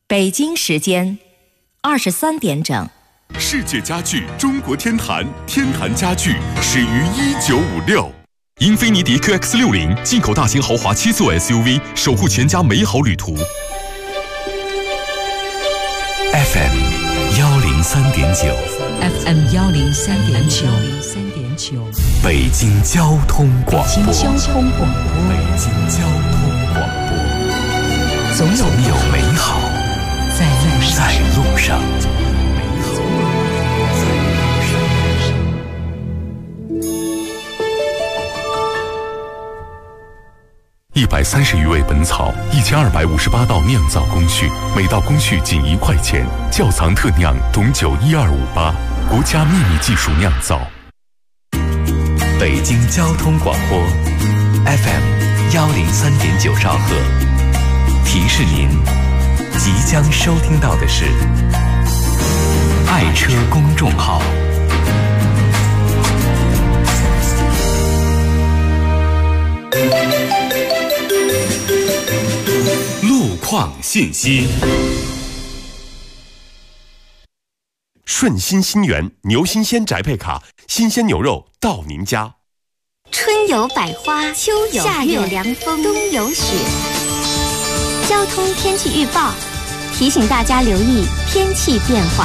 北京时间23点整。 世界家具中国天坛，天坛家具始于1956。英菲尼迪 QX60 进口大型豪华7座 SUV， 守护全家美好旅途。FM 103.9 FM 103.9 北京交通广播。 北京交通广播。 北京交通广播。 总有美好在路上。 130余味本草，1258道酿造工序，每道工序仅1块钱。窖藏特酿董酒12588，国家秘密技术酿造。 北京交通广播 FM 103.9兆赫，提示您即将收听到的是爱车公众号。 路况信息。顺心新源牛新鲜宅配卡，新鲜牛肉到您家。 春有百花，秋有夏有凉风，冬有雪。交通天气预报提醒大家留意天气变化。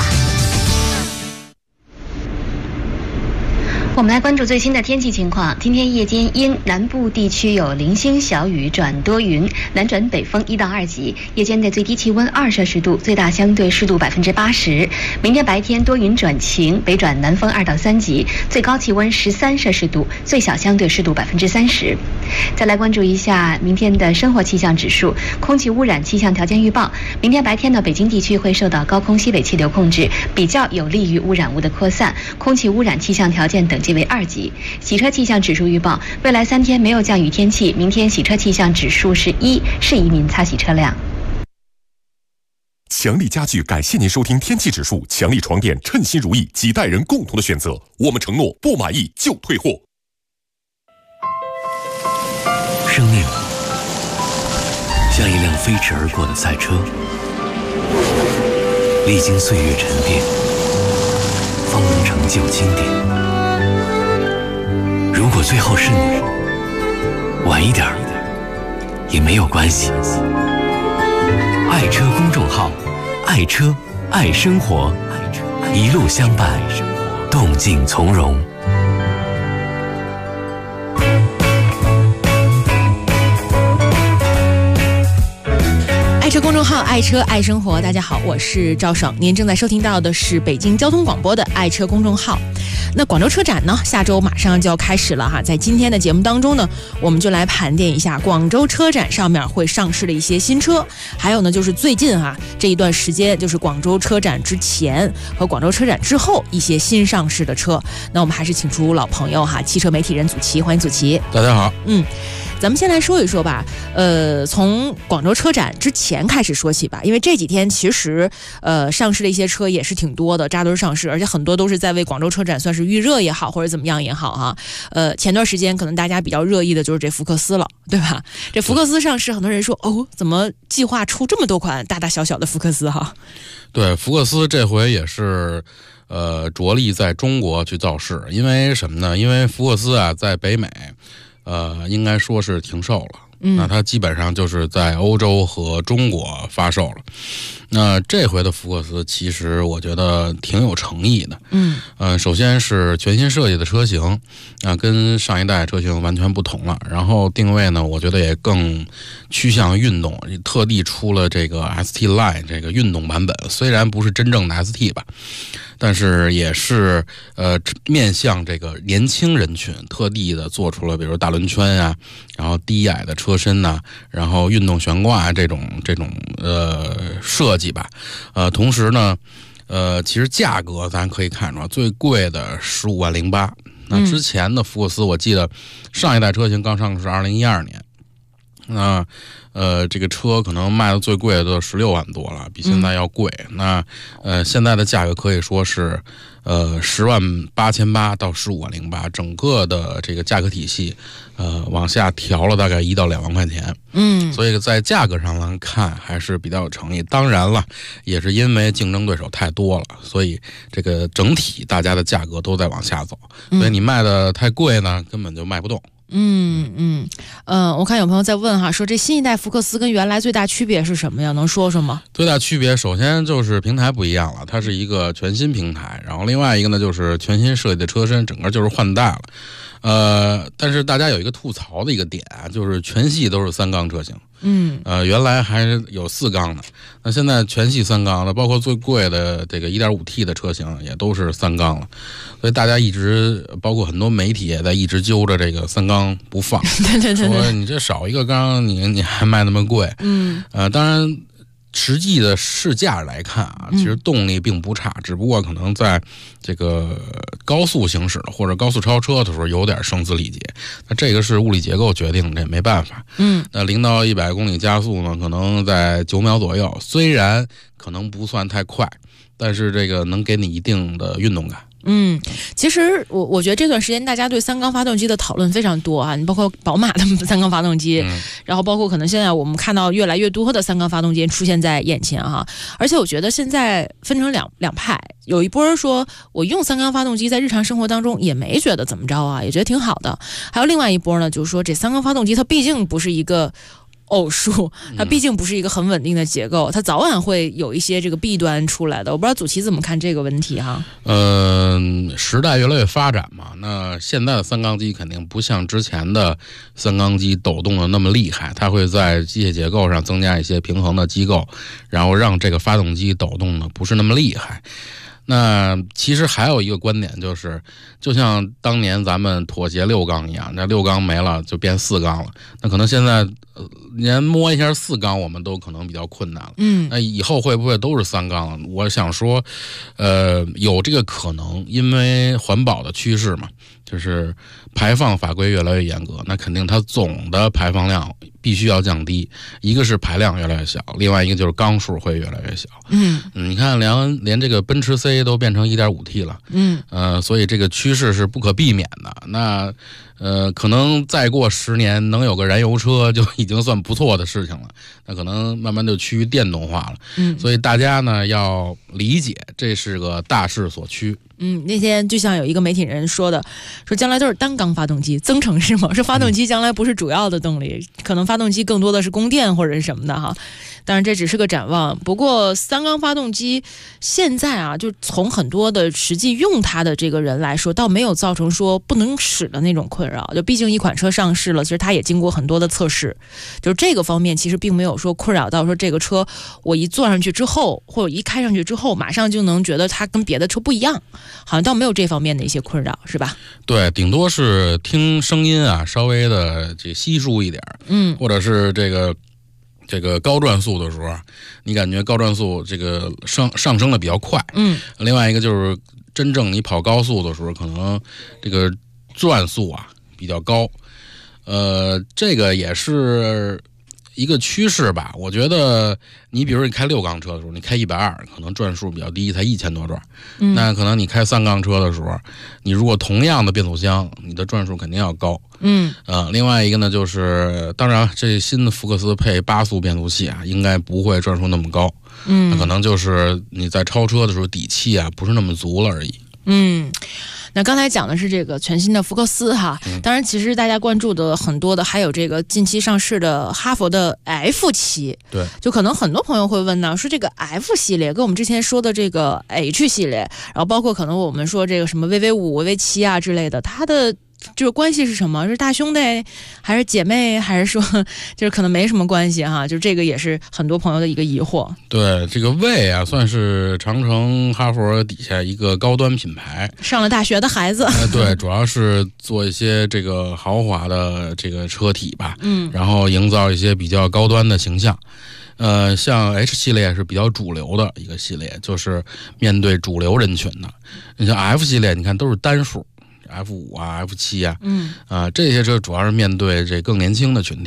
我们来关注最新的天气情况。今天夜间因南部地区有零星小雨转多云，南转北风1到2级。夜间的最低气温2摄氏度，最大相对湿度80%。明天白天多云转晴，北转南风2到3级，最高气温13摄氏度，最小相对湿度30%。再来关注一下明天的生活气象指数、空气污染气象条件预报。明天白天呢，北京地区会受到高空西北气流控制，比较有利于污染物的扩散，空气污染气象条件等级为2级。洗车气象指数预报，未来3天没有降雨天气，明天洗车气象指数是1，适宜您擦洗车辆。 强力家具感谢您收听天气指数，强力床垫称心如意，几代人共同的选择。我们承诺不满意就退货。 生命像一辆飞驰而过的赛车，历经岁月沉淀，方能成就经典。 如果最后是你，晚一点也没有关系。爱车公众号，爱车爱生活，一路相伴，动静从容。 爱车公众号，爱车爱生活。大家好，我是赵爽，您正在收听到的是北京交通广播的爱车公众号。那广州车展呢，下周马上就要开始了哈。在今天的节目当中呢，我们就来盘点一下广州车展上面会上市的一些新车，还有呢就是最近这一段时间，就是广州车展之前和广州车展之后一些新上市的车。那我们还是请出老朋友汽车媒体人祖奇，欢迎祖奇。 大家好。 咱们先来说一说吧，从广州车展之前开始说起吧，因为这几天其实上市的一些车也是挺多的，扎堆上市，而且很多都是在为广州车展算是预热也好，或者怎么样也好哈。前段时间可能大家比较热议的就是这福克斯了，对吧？这福克斯上市，很多人说哦，怎么计划出这么多款大大小小的福克斯哈？ 对，福克斯这回也是着力在中国去造势，因为什么呢？因为福克斯在北美。应该说是停售了。那它基本上就是在欧洲和中国发售了。那这回的福克斯其实我觉得挺有诚意的。首先是全新设计的车型，跟上一代车型完全不同了。然后定位呢，我觉得也更趋向运动，特地出了这个 ST Line 这个运动版本，虽然不是真正的 ST 吧。但是也是面向这个年轻人群，特地的做出了比如大轮圈啊，然后低矮的车身呐，然后运动悬挂这种设计吧。同时呢，其实价格咱可以看出来，最贵的15.08万。那之前的福克斯，我记得上一代车型刚上市2012年。那这个车可能卖的最贵的都16万多了，比现在要贵。那现在的价格可以说是 10.88000到15.08万，整个的这个价格体系，往下调了大概1到2万块钱。所以在价格上来看还是比较有诚意。当然了，也是因为竞争对手太多了，所以这个整体大家的价格都在往下走，所以你卖的太贵呢，根本就卖不动。 我看有朋友在问哈，说这新一代福克斯跟原来最大区别是什么呀？能说说吗？ 最大区别首先就是平台不一样了，它是一个全新平台，然后另外一个呢就是全新设计的车身，整个就是换代了。但是大家有一个吐槽的一个点，就是全系都是3缸车型。原来还是有4缸的，那现在全系3缸的，包括最贵的这个 1.5T 的车型也都是3缸了，所以大家一直包括很多媒体也在一直揪着这个3缸不放。 对， 说你这少一个缸，你还卖那么贵。当然实际的市价来看啊，其实动力并不差，只不过可能在这个高速行驶或者高速超车的时候有点声嘶力竭，那这个是物理结构决定的，这没办法。那0到100公里加速呢，可能在9秒左右，虽然可能不算太快，但是这个能给你一定的运动感。 其实我觉得这段时间大家对3缸发动机的讨论非常多啊，你包括宝马的3缸发动机，然后包括可能现在我们看到越来越多的3缸发动机出现在眼前哈。而且我觉得现在分成两派，有一波说我用3缸发动机在日常生活当中也没觉得怎么着啊，也觉得挺好的。还有另外一波呢，就是说这3缸发动机它毕竟不是一个偶数，它毕竟不是一个很稳定的结构，它早晚会有一些这个弊端出来的。我不知道祖奇怎么看这个问题哈。 时代越来越发展嘛，那现在的3缸机肯定不像之前的3缸机抖动的那么厉害，它会在机械结构上增加一些平衡的机构，然后让这个发动机抖动的不是那么厉害。那其实还有一个观点，就是就像当年咱们妥协6缸一样，那6缸没了就变4缸了，那可能现在连摸一下4缸我们都可能比较困难了。那以后会不会都是3缸了？我想说有这个可能，因为环保的趋势嘛，就是排放法规越来越严格，那肯定它总的排放量必须要降低，一个是排量越来越小，另外一个就是缸数会越来越小。你看连这个奔驰 C 都变成 1.5T 了。所以这个趋势是不可避免的。那可能再过10年能有个燃油车就已经算不错的事情了，那可能慢慢就趋于电动化了。所以大家呢要理解这是个大势所趋。 那天就像有一个媒体人说的，说将来都是单缸发动机，增程式嘛，说发动机将来不是主要的动力，可能发动机更多的是供电或者是什么的哈。当然这只是个展望，不过3缸发动机现在啊，就从很多的实际用它的这个人来说，倒没有造成说不能使的那种困扰。就毕竟一款车上市了，其实它也经过很多的测试，就是这个方面其实并没有说困扰到说这个车我一坐上去之后或者一开上去之后马上就能觉得它跟别的车不一样，好像倒没有这方面的一些困扰，是吧？对， 顶多是听声音啊稍微的这稀疏一点，或者是这个高转速的时候，你感觉高转速这个上升的比较快。另外一个就是真正你跑高速的时候，可能这个转速啊比较高。这个也是一个趋势吧。我觉得你比如你开6缸车的时候，你开120，可能转数比较低，才1000多转。那可能你开3缸车的时候，你如果同样的变速箱，你的转数肯定要高。另外一个呢，就是当然这新的福克斯配8速变速器啊，应该不会转数那么高。那可能就是你在超车的时候底气啊不是那么足了而已。 那刚才讲的是这个全新的福克斯哈，当然其实大家关注的很多的还有这个近期上市的哈弗的 F7。对，就可能很多朋友会问呢，说这个 F 系列跟我们之前说的这个 H 系列，然后包括可能我们说这个什么 VV5、VV7啊之类的，它的这个关系是什么？是大兄弟还是姐妹，还是说就是可能没什么关系哈？就这个也是很多朋友的一个疑惑。对，这个魏啊，算是长城哈弗底下一个高端品牌，上了大学的孩子。对，主要是做一些这个豪华的这个车体吧，然后营造一些比较高端的形象。像 H 系列是比较主流的一个系列，就是面对主流人群的。你像 F 系列，你看都是单数。F5 啊 ，F7 啊，这些车主要是面对这更年轻的群体的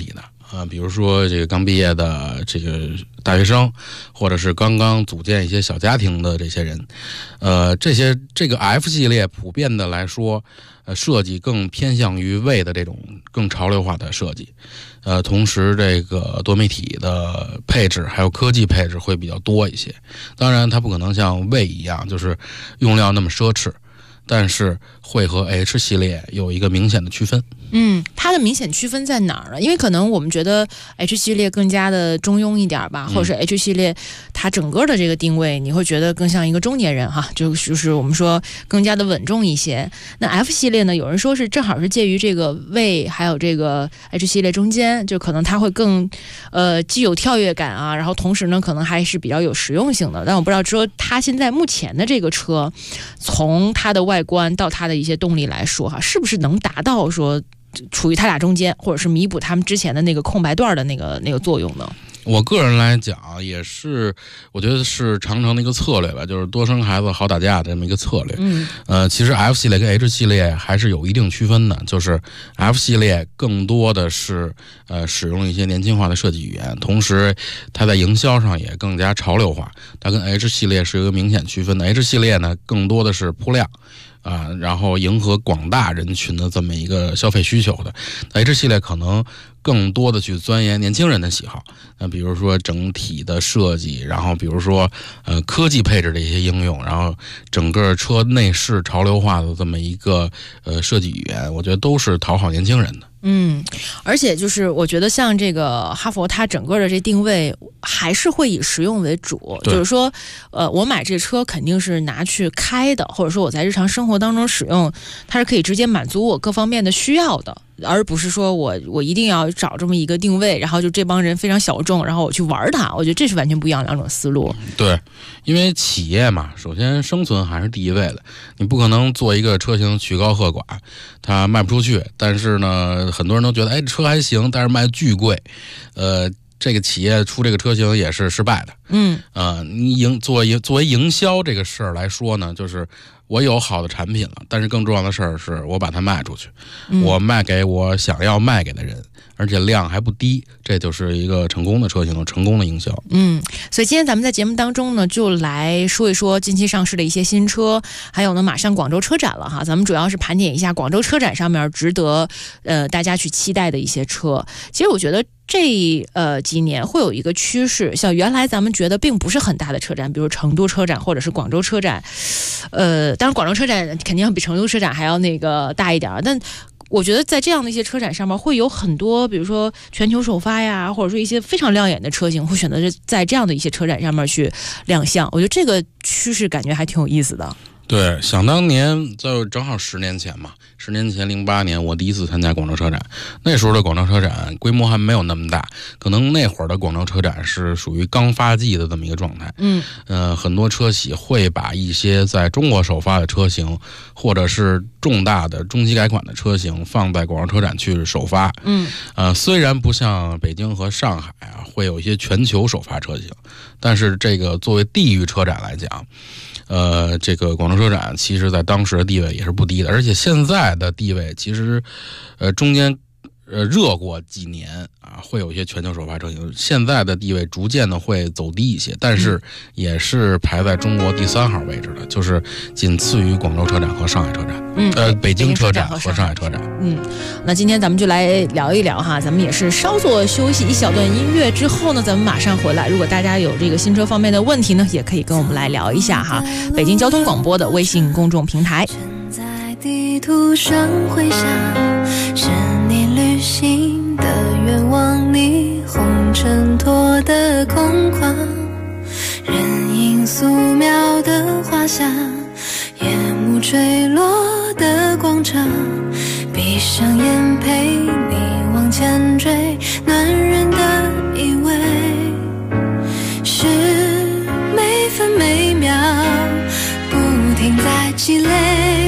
比如说这个刚毕业的这个大学生，或者是刚刚组建一些小家庭的这些人，这个 F 系列普遍的来说，设计更偏向于魏的这种更潮流化的设计，同时这个多媒体的配置还有科技配置会比较多一些。当然，它不可能像魏一样就是用料那么奢侈，但是会和 H 系列有一个明显的区分。 它的明显区分在哪儿呢？因为可能我们觉得 H 系列更加的中庸一点吧，或者是 H 系列它整个的这个定位，你会觉得更像一个中年人哈，就是我们说更加的稳重一些。那 F 系列呢，有人说是正好是介于这个魏还有这个 H 系列中间，就可能它会更既有跳跃感啊，然后同时呢可能还是比较有实用性的。但我不知道说它现在目前的这个车，从它的外观到它的一些动力来说哈，是不是能达到说处于它俩中间，或者是弥补他们之前的那个空白段的那个作用呢？ 我个人来讲，也是我觉得是长城的一个策略吧，就是多生孩子好打架的这么一个策略。其实 F 系列跟 H 系列还是有一定区分的，就是 F 系列更多的是使用一些年轻化的设计语言，同时它在营销上也更加潮流化。它跟 H 系列是一个明显区分的。H 系列呢，更多的是铺量。然后迎合广大人群的这么一个消费需求的。H 系列可能更多的去钻研年轻人的喜好，比如说整体的设计，然后比如说科技配置的一些应用，然后整个车内饰潮流化的这么一个设计语言，我觉得都是讨好年轻人的。 而且就是我觉得像这个哈弗，它整个的这定位还是会以实用为主，就是说，我买这车肯定是拿去开的，或者说我在日常生活当中使用，它是可以直接满足我各方面的需要的，而不是说我一定要找这么一个定位，然后就这帮人非常小众，然后我去玩它。我觉得这是完全不一样两种思路。 对，因为企业嘛，首先生存还是第一位的，你不可能做一个车型曲高和寡，它卖不出去，但是呢，很多人都觉得，车还行，但是卖巨贵，这个企业出这个车型也是失败的。你作为营销这个事儿来说呢，就是我有好的产品了，但是更重要的事儿是我把它卖出去，我卖给我想要卖给的人，而且量还不低，这就是一个成功的车型，成功的营销。 所以今天咱们在节目当中呢，就来说一说近期上市的一些新车，还有呢，马上广州车展了哈，咱们主要是盘点一下广州车展上面值得大家去期待的一些车。其实我觉得这几年会有一个趋势，像原来咱们觉得并不是很大的车展，比如成都车展或者是广州车展，当然广州车展肯定要比成都车展还要那个大一点，但我觉得在这样的一些车展上面会有很多，比如说全球首发呀，或者说一些非常亮眼的车型会选择在这样的一些车展上面去亮相，我觉得这个趋势感觉还挺有意思的。 对，想当年就正好10年前嘛，10年前08年我第一次参加广州车展，那时候的广州车展规模还没有那么大，可能那会儿的广州车展是属于刚发迹的这么一个状态。很多车企会把一些在中国首发的车型，或者是重大的中期改款的车型放在广州车展去首发。虽然不像北京和上海会有一些全球首发车型，但是这个作为地域车展来讲，这个广州车展其实在当时的地位也是不低的，而且现在的地位其实中间热过几年会有一些全球首发车型，现在的地位逐渐的会走低一些，但是也是排在中国第3号位置的，就是仅次于广州车展和上海车展。北京车展和上海车展。 那今天咱们就来聊一聊哈，咱们也是稍作休息一小段音乐之后呢，咱们马上回来。如果大家有这个新车方面的问题呢，也可以跟我们来聊一下哈。北京交通广播的微信公众平台。 在地图上回想，是你旅行的愿望，霓虹衬托的空旷，人影素描的画像，夜幕坠落的广场，闭上眼陪你往前追，暖人的依偎，是每分每秒不停在积累，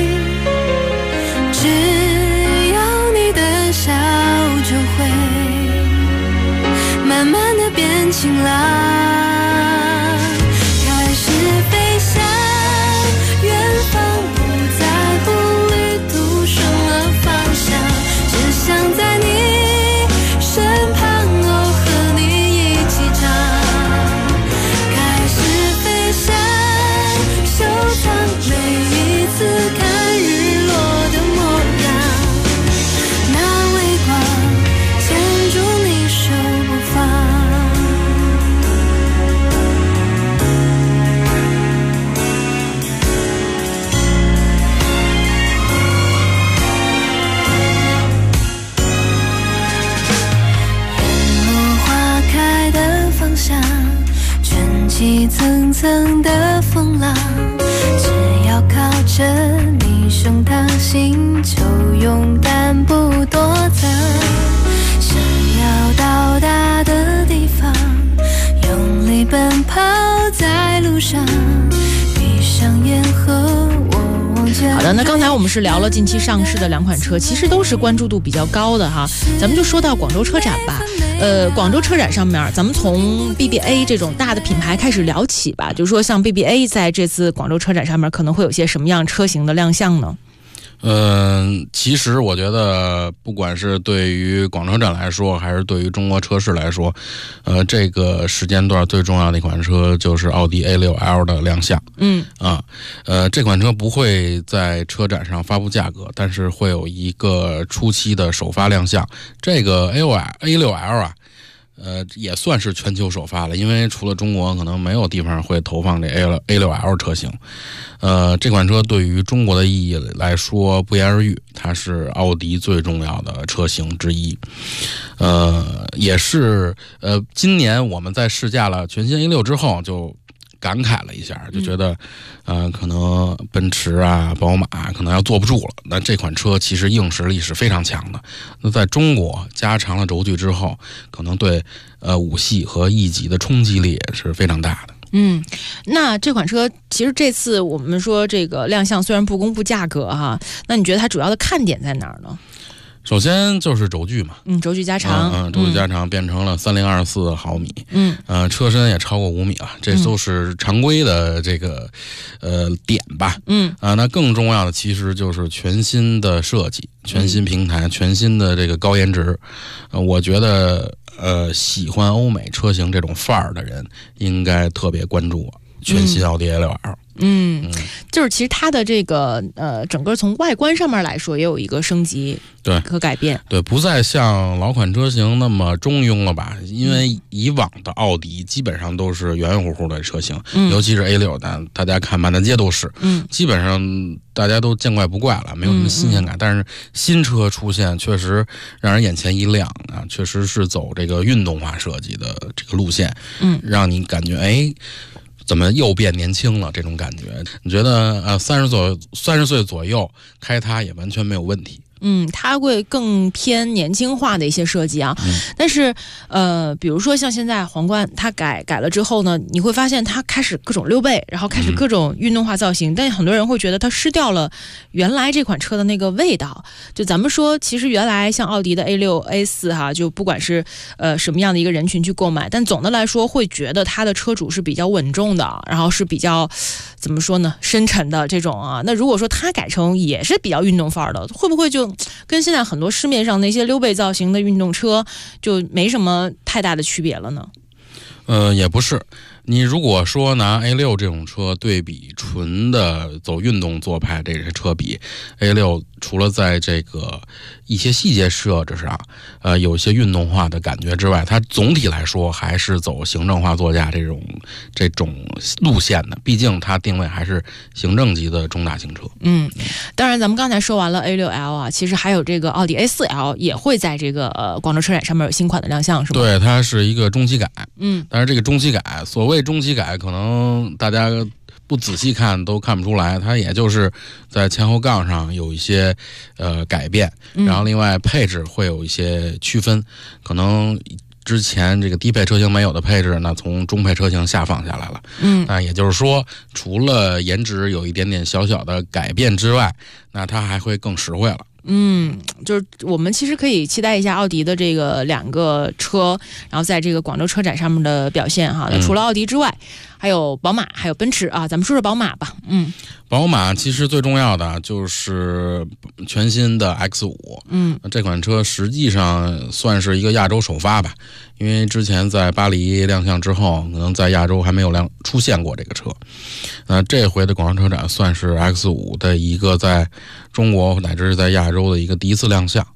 只要你的笑就会慢慢的变晴朗，开始飞向远方，不在乎旅途什么方向，只想在你身旁起层层的风浪，只要靠着你胸膛，心就勇敢不躲藏。想要到达的地方，用力奔跑在路上，闭上眼和我望见。 好的，那刚才我们是聊了近期上市的2款车，其实都是关注度比较高的哈。咱们就说到广州车展吧。广州车展上面，咱们从 BBA 这种大的品牌开始聊起吧。就是说，像 BBA 在这次广州车展上面，可能会有些什么样车型的亮相呢？ 其实我觉得，不管是对于广州展来说，还是对于中国车市来说，这个时间段最重要的一款车就是奥迪 A6L 的亮相。这款车不会在车展上发布价格，但是会有一个初期的首发亮相。这个 A6L 啊。也算是全球首发了，因为除了中国，可能没有地方会投放这 A6L 车型。这款车对于中国的意义来说不言而喻，它是奥迪最重要的车型之一。也是今年我们在试驾了全新 A6 之后，就感慨了一下，就觉得可能奔驰啊、宝马可能要坐不住了。那这款车其实硬实力是非常强的。那在中国加长了轴距之后，可能对5系和E级的冲击力也是非常大的。 那这款车其实这次我们说这个亮相虽然不公布价格哈，那你觉得它主要的看点在哪儿呢？ 首先就是轴距嘛， 轴距加长， 轴距加长变成了3024毫米，车身也超过5米了，这都是常规的这个点吧，那更重要的其实就是全新的设计、全新平台、全新的这个高颜值，我觉得喜欢欧美车型这种范儿的人应该特别关注全新奥迪 A6L。 就是其实它的这个整个从外观上面来说也有一个升级和改变， 对，不再像老款车型那么中庸了吧？因为以往的奥迪基本上都是圆圆乎乎的车型，尤其是 A6 的，大家看满大街都是，基本上大家都见怪不怪了，没有什么新鲜感。但是新车出现确实让人眼前一亮啊，确实是走这个运动化设计的这个路线，让你感觉怎么又变年轻了？这种感觉，你觉得30岁左右开它也完全没有问题。 它会更偏年轻化的一些设计啊，但是比如说像现在皇冠它改了之后呢，你会发现它开始各种溜背，然后开始各种运动化造型，但很多人会觉得它失掉了原来这款车的那个味道。就咱们说，其实原来像奥迪的 A6、A4 哈，就不管是什么样的一个人群去购买，但总的来说会觉得它的车主是比较稳重的，然后是比较怎么说呢，深沉的这种啊。那如果说它改成也是比较运动范儿的，会不会就跟现在很多市面上那些溜背造型的运动车就没什么太大的区别了呢？ 也不是。你如果说拿 A6 这种车对比纯的走运动做派这些车比 A6， 除了在这个一些细节设置上有一些运动化的感觉之外，它总体来说还是走行政化座驾这种路线的，毕竟它定位还是行政级的中大型车。 当然咱们刚才说完了 A6L 啊，其实还有这个奥迪 A4L 也会在这个广州车展上面有新款的亮相，是吗？ 对，它是一个中期改。但是这个中期改，所谓中期改，可能大家不仔细看都看不出来，它也就是在前后杠上有一些改变，然后另外配置会有一些区分，可能之前这个低配车型没有的配置，那从中配车型下放下来了。那也就是说，除了颜值有一点点小小的改变之外，那它还会更实惠了。 就是我们其实可以期待一下奥迪的这个2个车，然后在这个广州车展上面的表现哈。那除了奥迪之外，还有宝马，还有奔驰啊。咱们说说宝马吧。 宝马其实最重要的就是全新的 X5。这款车实际上算是一个亚洲首发吧，因为之前在巴黎亮相之后，可能在亚洲还没有出现过这个车。这回的广州车展算是 X5 的一个在中国乃至是在亚洲的一个第一次亮相。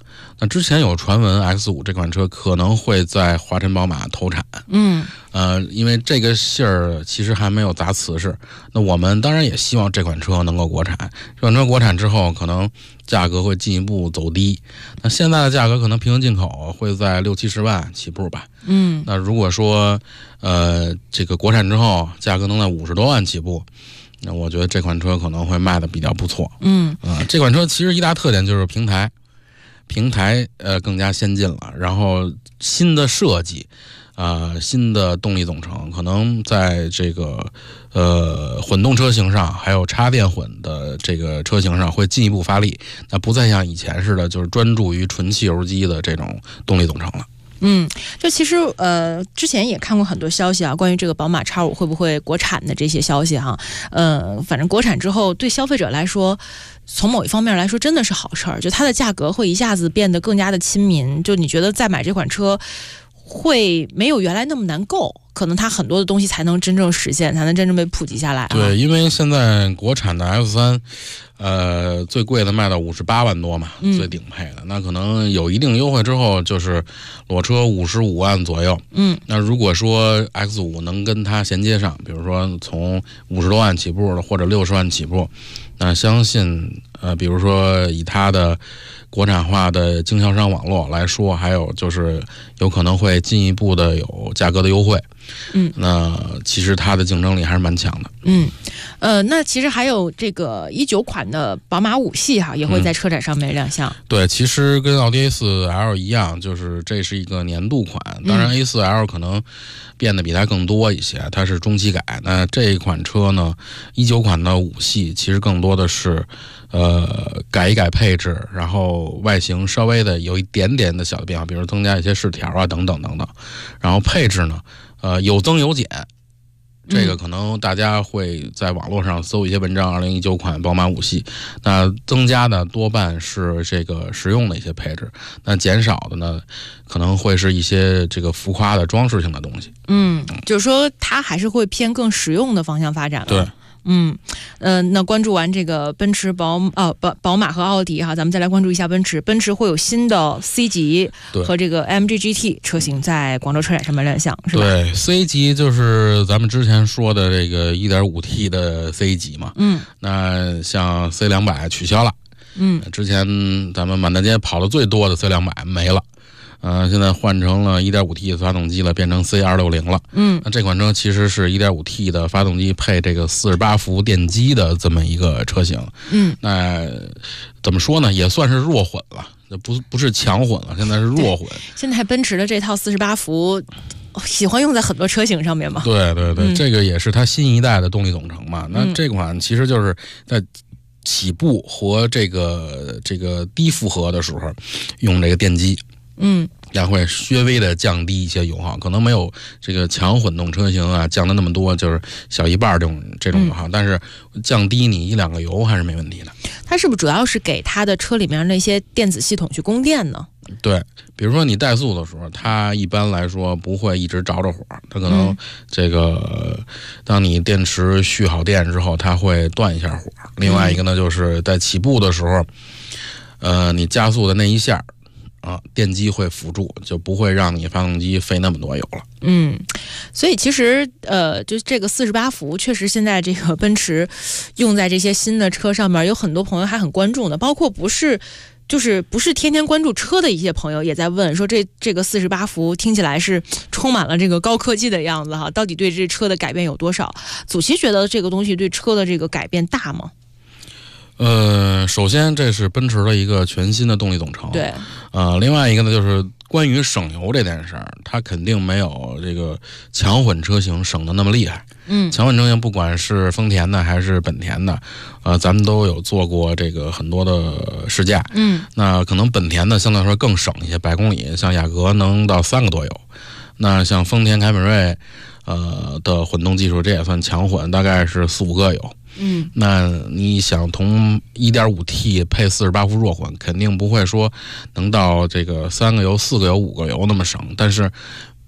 那之前有传闻 X5 这款车可能会在华晨宝马投产，因为这个信儿其实还没有砸瓷实。那我们当然也希望这款车能够国产，这款车国产之后可能价格会进一步走低。那现在的价格可能平行进口会在60-70万起步吧。那如果说这个国产之后价格能在50多万起步，那我觉得这款车可能会卖的比较不错。这款车其实一大特点就是平台更加先进了，然后新的设计新的动力总成，可能在这个混动车型上还有插电混的这个车型上会进一步发力，那不再像以前似的就是专注于纯汽油机的这种动力总成了。 就其实之前也看过很多消息啊，关于这个宝马 X5 会不会国产的这些消息哈。反正国产之后对消费者来说，从某一方面来说真的是好事儿，就它的价格会一下子变得更加的亲民，就你觉得再买这款车会没有原来那么难购，可能它很多的东西才能真正实现，才能真正被普及下来。 对，因为现在国产的 F3最贵的卖到58万多嘛，最顶配的，那可能有一定优惠之后就是裸车55万左右。那如果说 X5 能跟它衔接上，比如说从50多万起步的或者60万起步，那相信比如说以它的国产化的经销商网络来说，还有就是有可能会进一步的有价格的优惠。那其实它的竞争力还是蛮强的。 那其实还有这个19款的宝马5系哈，也会在车展上面亮相。 对，其实跟奥迪 A4L 一样，就是这是一个年度款，当然 A4L 可能变得比它更多一些，它是中期改。那这一款车呢，19款的5系其实更多的是改一改配置，然后外形稍微的有一点点的小的变化，比如增加一些饰条啊等等等等。然后配置呢有增有减，这个可能大家会在网络上搜一些文章，2019款宝马5系，那增加的多半是这个实用的一些配置，那减少的呢可能会是一些这个浮夸的装饰性的东西。 就是说它还是会偏更实用的方向发展了。 对。 那关注完这个奔驰、宝马和奥迪哈，咱们再来关注一下奔驰。奔驰会有新的 C 级和这个 AMG GT 车型在广州车展上面亮相，是吧？ 对 ，C 级就是咱们之前说的这个 1.5T 的 C 级嘛。那像 C200 取消了。之前咱们满大街跑的最多的 C200 没了。现在换成了 1.5T 发动机了，变成 C260 了。那这款车其实是 1.5T 的发动机配这个48伏电机的这么一个车型。那怎么说呢，也算是弱混了，不是强混了，现在是弱混。 现在奔驰的这套48伏喜欢用在很多车型上面嘛。 对，这个也是它新一代的动力总成嘛。那这款其实就是在起步和这个低负荷的时候用这个电机。也会稍微的降低一些油耗，可能没有这个强混动车型啊降的那么多，就是小一半这种油耗，但是降低你1-2个油还是没问题的。 它是不是主要是给它的车里面那些电子系统去供电呢？ 对，比如说你怠速的时候，它一般来说不会一直着火，它可能这个当你电池蓄好电之后，它会断一下火。另外一个呢，就是在起步的时候，你加速的那一下电机会辅助，就不会让你发动机费那么多油了。 所以其实就这个48伏，确实现在这个奔驰用在这些新的车上面，有很多朋友还很关注的，包括不是天天关注车的一些朋友也在问说，这个48伏听起来是充满了这个高科技的样子哈，到底对这车的改变有多少？祖奇觉得这个东西对车的这个改变大吗？ 首先这是奔驰的一个全新的动力总成。 对。 另外一个呢，就是关于省油这件事儿，它肯定没有这个强混车型省的那么厉害。强混车型不管是丰田的还是本田的，咱们都有做过这个很多的试驾。那可能本田的相对来说更省一些，100公里像雅阁能到3个多油。那像丰田凯美瑞的混动技术，这也算强混，大概是4-5个油。那你想同 1.5T 配48伏弱混，肯定不会说能到这个3个油、4个油、5个油那么省，但是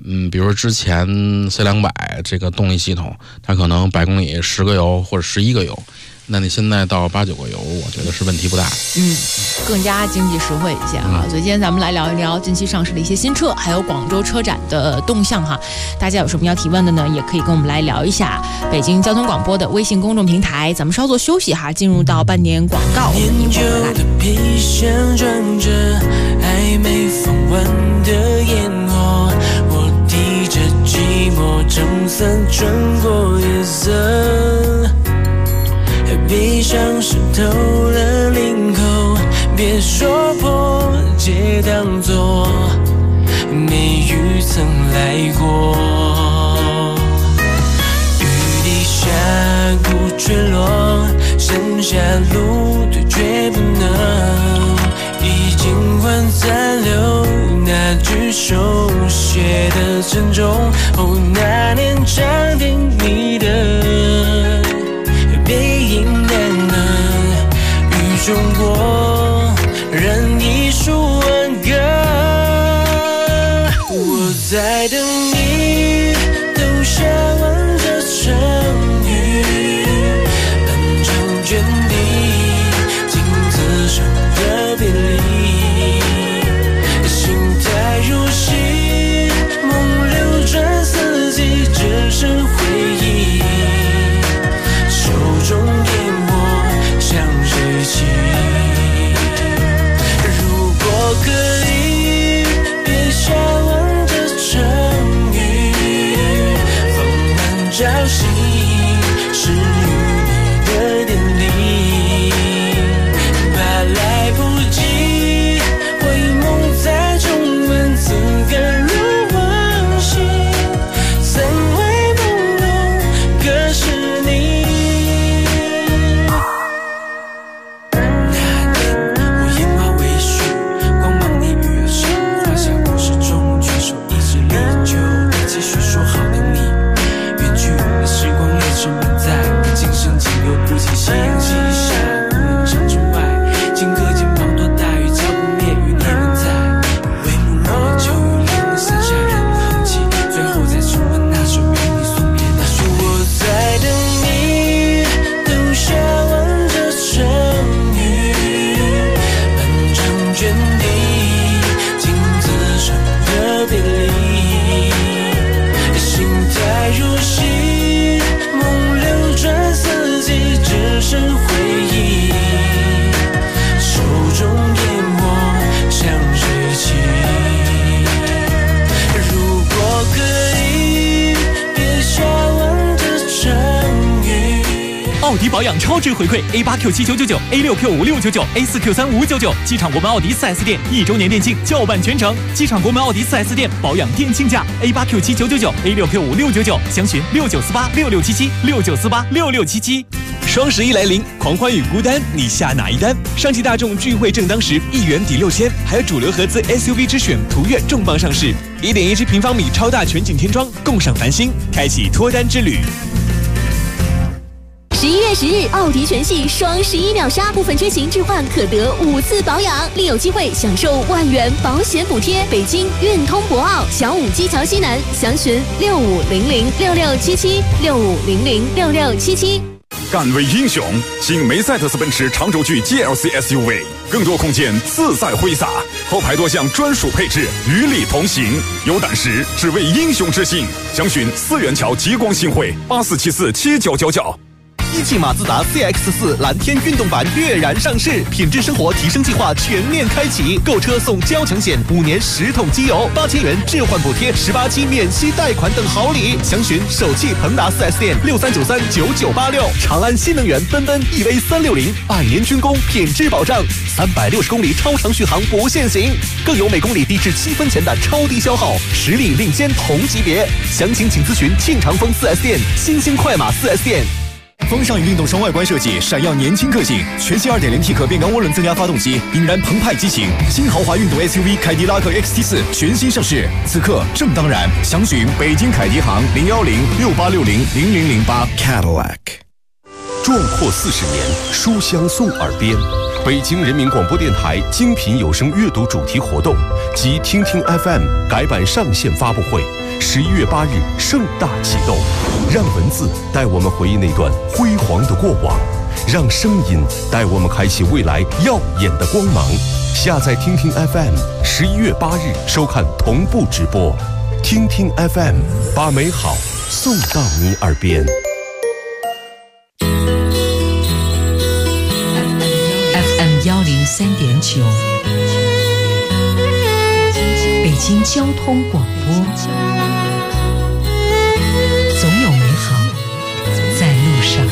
比如之前 C200这个动力系统，它可能100公里10个油或者11个油，那你现在到8、9个油，我觉得是问题不大。 更加经济实惠一些哈。所以今天咱们来聊一聊近期上市的一些新车，还有广州车展的动向哈。大家有什么要提问的呢？也可以跟我们来聊一下。北京交通广播的微信公众平台，咱们稍作休息哈，进入到半年广告。 年久的皮箱装着还没放完的烟火，我提着寂寞撑伞穿过夜色，闭上湿透了领口，别说破，皆当作没雨曾来过。雨滴下鼓坠落，剩下路对决不能，已经换残留那句手写的沉重。哦，那年长亭你的背影难能与中国人一书万歌。我在等你投下完这场雨，漫长卷地镜子上的别离，心态如洗，梦流转四季，只剩回忆，手中烟火像锐气。如果可以别下完这场雨，放慢朝夕，是与你的典礼，怕来不及回眸再重温此刻如往昔，曾为朦胧可是你。那年我烟花微醺，光芒你与而生，画下故事中却说一直历久，继续说好等你远去了，时光列车满载，今生仅有不起夕阳西下，无人长城外，顷刻间滂沱大雨浇不灭，与你人在帷幕落，就与零剩下人痕迹，最后再重温那首与你送别的旋律。我在等你投下完这场雨，漫长卷地镜子上的别离，心态如洗，梦流转四季，只剩回忆，手中烟火像锐气。如果可以别下完这场雨。 奥迪保养超值回馈 A8Q7999 A6Q5699 A4Q3599，机场国门奥迪 4S 店1周年店庆叫办全程，机场国门奥迪 4S 店保养店庆价 A8Q7999 A6Q5699，详询69486677 69486677。 双11来临，狂欢与孤单，你下哪一单？上汽大众聚会正当时，1元抵6000，还有主流合资 SUV 之选途岳重磅上市，1.17平方米超大全景天窗，共赏繁星，开启脱单之旅。 11月10日，奥迪全系双11秒杀，部分车型置换可得5次保养，另有机会享受万元保险补贴。北京运通博奥小武基桥西南，详询65006677 65006677。 敢为英雄，新梅赛德斯奔驰长轴距 GLC SUV， 更多空间自在挥洒，后排多项专属配置与你同行。有胆识，只为英雄之心。详询4元桥极光新会84747999。 一汽马自达 CX-4 蓝天运动版跃然上市，品质生活提升计划全面开启，购车送交强险，5年10桶机油，8000元置换补贴，18期免息贷款等好礼。详询首汽腾达 4S 店63939986，长安新能源奔奔 EV360，100年军工品质保障，360公里超长续航不限行，更有每公里低至7分钱的超低消耗，实力领先同级别。详情请咨询庆长丰 4S 店、新兴快马 4S 店。 风尚与运动双外观设计，闪耀年轻个性。全新 2.0T 可变缸涡轮增压发动机，引燃澎湃激情。新豪华运动 SUV 凯迪拉克 XT4 全新上市，此刻正当然。详询北京凯迪行01068600008 Cadillac。 壮阔40年，书香送耳边。北京人民广播电台精品有声阅读主题活动及听听 FM 改版上线发布会 11月8日盛大启动，让文字带我们回忆那段辉煌的过往，让声音带我们开启未来耀眼的光芒。下载听听 FM，11月8日收看同步直播。听听 FM， 把美好送到你耳边。 FM 103.9，北京交通广播。总有美好在路上。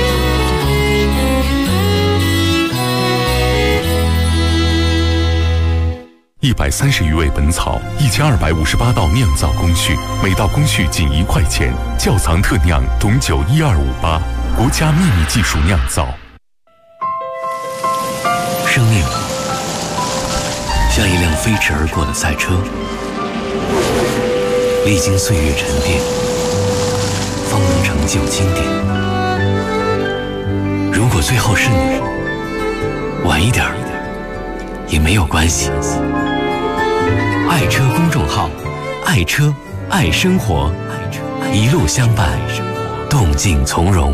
130余味本草，1258道酿造工序，每道工序仅1块钱。窖藏特酿董酒12588，国家秘密技术酿造。 生命像一辆飞驰而过的赛车，历经岁月沉淀，方能成就经典。如果最后是你，晚一点也没有关系。爱车公众号，爱车爱生活，一路相伴，动静从容。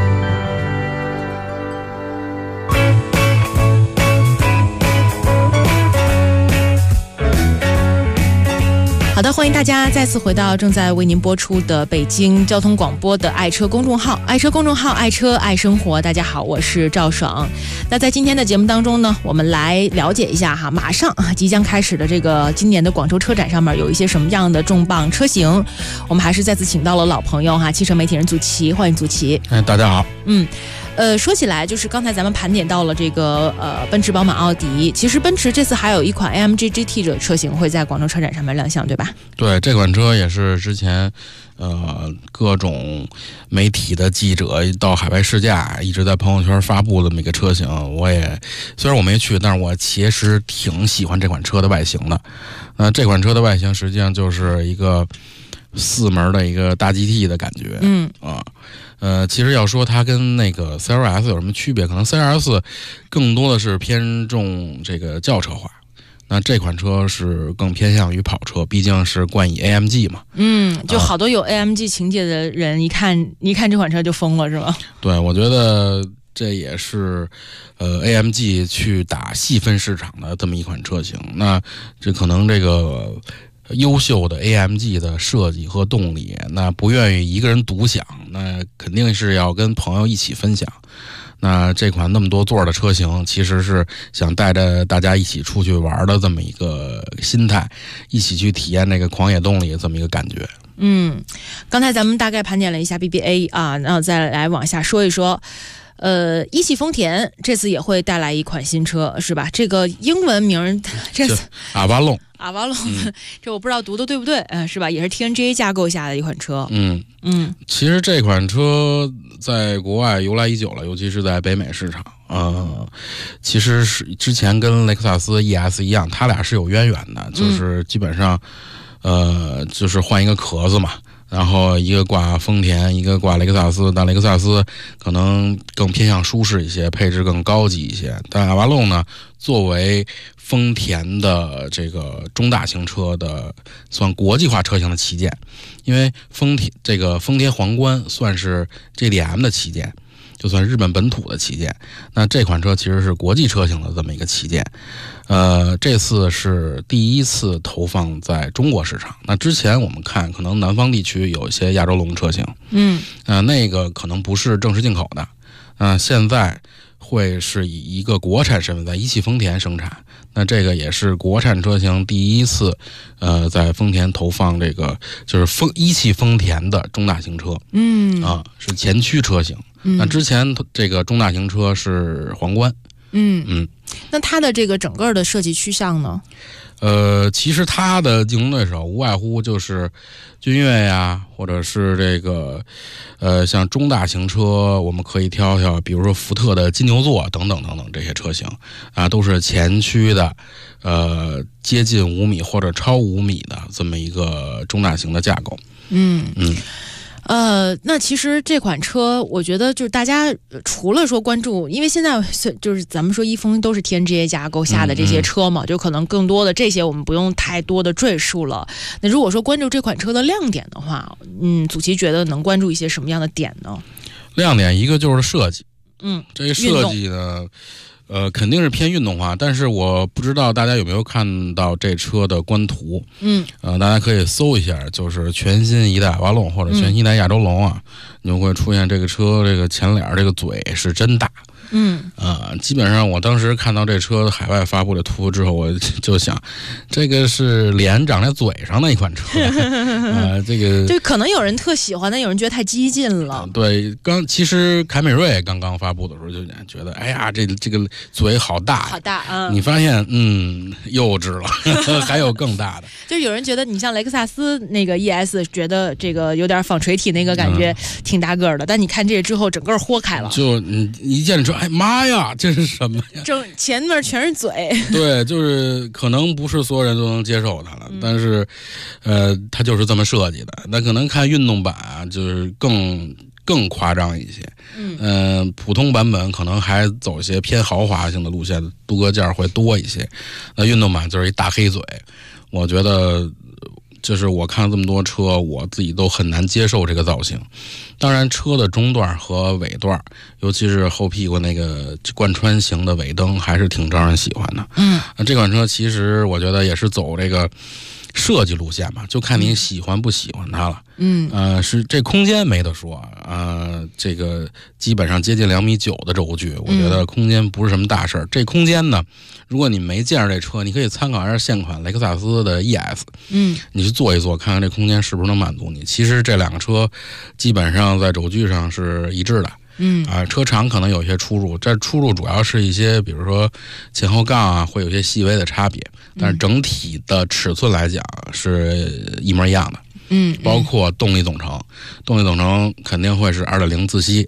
好的，欢迎大家再次回到正在为您播出的北京交通广播的爱车公众号，爱车公众号，爱车爱生活。大家好，我是赵爽。那在今天的节目当中呢，我们来了解一下哈，马上即将开始的这个今年的广州车展上面有一些什么样的重磅车型。我们还是再次请到了老朋友哈，汽车媒体人祖奇，欢迎祖奇。 大家好。 说起来，就是刚才咱们盘点到了这个奔驰、宝马、奥迪，其实奔驰这次还有一款 AMG GT 的车型会在广州车展上面亮相，对吧？ 对，这款车也是之前各种媒体的记者到海外试驾，一直在朋友圈发布的这么一个车型。我也虽然我没去，但是我其实挺喜欢这款车的外形的。这款车的外形实际上就是一个4门的一个大 GT 的感觉。其实要说它跟那个 CLS 有什么区别，可能 CLS 更多的是偏重这个轿车化，那这款车是更偏向于跑车，毕竟是冠以 AMG 嘛。 就好多有 AMG 情节的人一看这款车就疯了，是吗？ 对，我觉得这也是AMG 去打细分市场的这么一款车型。那这可能这个优秀的 AMG 的设计和动力，那不愿意一个人独享，那肯定是要跟朋友一起分享。那这款那么多座的车型，其实是想带着大家一起出去玩的这么一个心态，一起去体验那个狂野动力这么一个感觉。 刚才咱们大概盘点了一下 BBA 啊，然后再来往下说一说。一汽丰田这次也会带来一款新车，是吧？这个英文名这次阿瓦隆， 这我不知道读的对不对，是吧？也是 TNGA 架构下的一款车。 其实这款车在国外由来已久了，尤其是在北美市场。其实是之前跟雷克萨斯 ES 一样，它俩是有渊源的，就是基本上就是换一个壳子嘛。然后一个挂丰田，一个挂雷克萨斯，但雷克萨斯可能更偏向舒适一些，配置更高级一些。但阿瓦隆呢，作为丰田的这个中大型车的算国际化车型的旗舰，因为丰田皇冠算是 GDM 的旗舰，就算日本本土的旗舰。那这款车其实是国际车型的这么一个旗舰。这次是第一次投放在中国市场。那之前我们看可能南方地区有一些亚洲龙车型，那个可能不是正式进口的。现在会是以一个国产身份在一汽丰田生产。那这个也是国产车型第一次在丰田投放这个就是一汽丰田的中大型车。是前驱车型。那之前这个中大型车是皇冠。 那它的这个整个的设计趋向呢？ 其实它的竞争对手无外乎就是君越呀，或者是这个像中大型车，我们可以挑挑，比如说福特的金牛座等等等等这些车型啊，都是前驱的，接近5米或者超5米的这么一个中大型的架构。 那其实这款车，我觉得就是大家除了说关注，因为现在就是咱们说一丰都是 TNGA 架构下的这些车嘛，就可能更多的这些我们不用太多的赘述了。那如果说关注这款车的亮点的话，祖奇觉得能关注一些什么样的点呢？ 亮点一个就是设计，这个设计呢，肯定是偏运动化，但是我不知道大家有没有看到这车的官图，大家可以搜一下，就是全新一代阿瓦隆或者全新一代亚洲龙啊，你就会出现这个车这个前脸这个嘴是真大。基本上我当时看到这车海外发布的图之后，我就想，这个是脸长在嘴上的一款车，这个就可能有人特喜欢，但有人觉得太激进了。 对，其实凯美瑞刚刚发布的时候就觉得，哎呀，这个嘴好大， 好大。 你发现，幼稚了，还有更大的。 就有人觉得你像雷克萨斯那个 ES， 觉得这个有点纺锤体那个感觉挺大个的，但你看这之后整个豁开了，就你一见着说，哎妈呀，这是什么呀？ 前面全是嘴。 对，就是可能不是所有人都能接受它了，但是，它就是这么设计的。那可能看运动版啊，就是更夸张一些。普通版本可能还走一些偏豪华性的路线，镀铬件会多一些。那运动版就是一大黑嘴，我觉得。就是我看了这么多车，我自己都很难接受这个造型。当然，车的中段和尾段，尤其是后屁股那个贯穿型的尾灯，还是挺招人喜欢的。那这款车其实我觉得也是走这个设计路线吧，就看你喜欢不喜欢它了。是这空间没得说，这个基本上接近2.9米的轴距，我觉得空间不是什么大事儿。这空间呢，如果你没见着这车，你可以参考一下现款雷克萨斯的 ES，你去坐一坐，看看这空间是不是能满足你。其实这两个车基本上在轴距上是一致的。车长可能有些出入，这出入主要是一些，比如说前后杠啊，会有些细微的差别，但是整体的尺寸来讲是一模一样的。包括动力总成肯定会是 2.0 自吸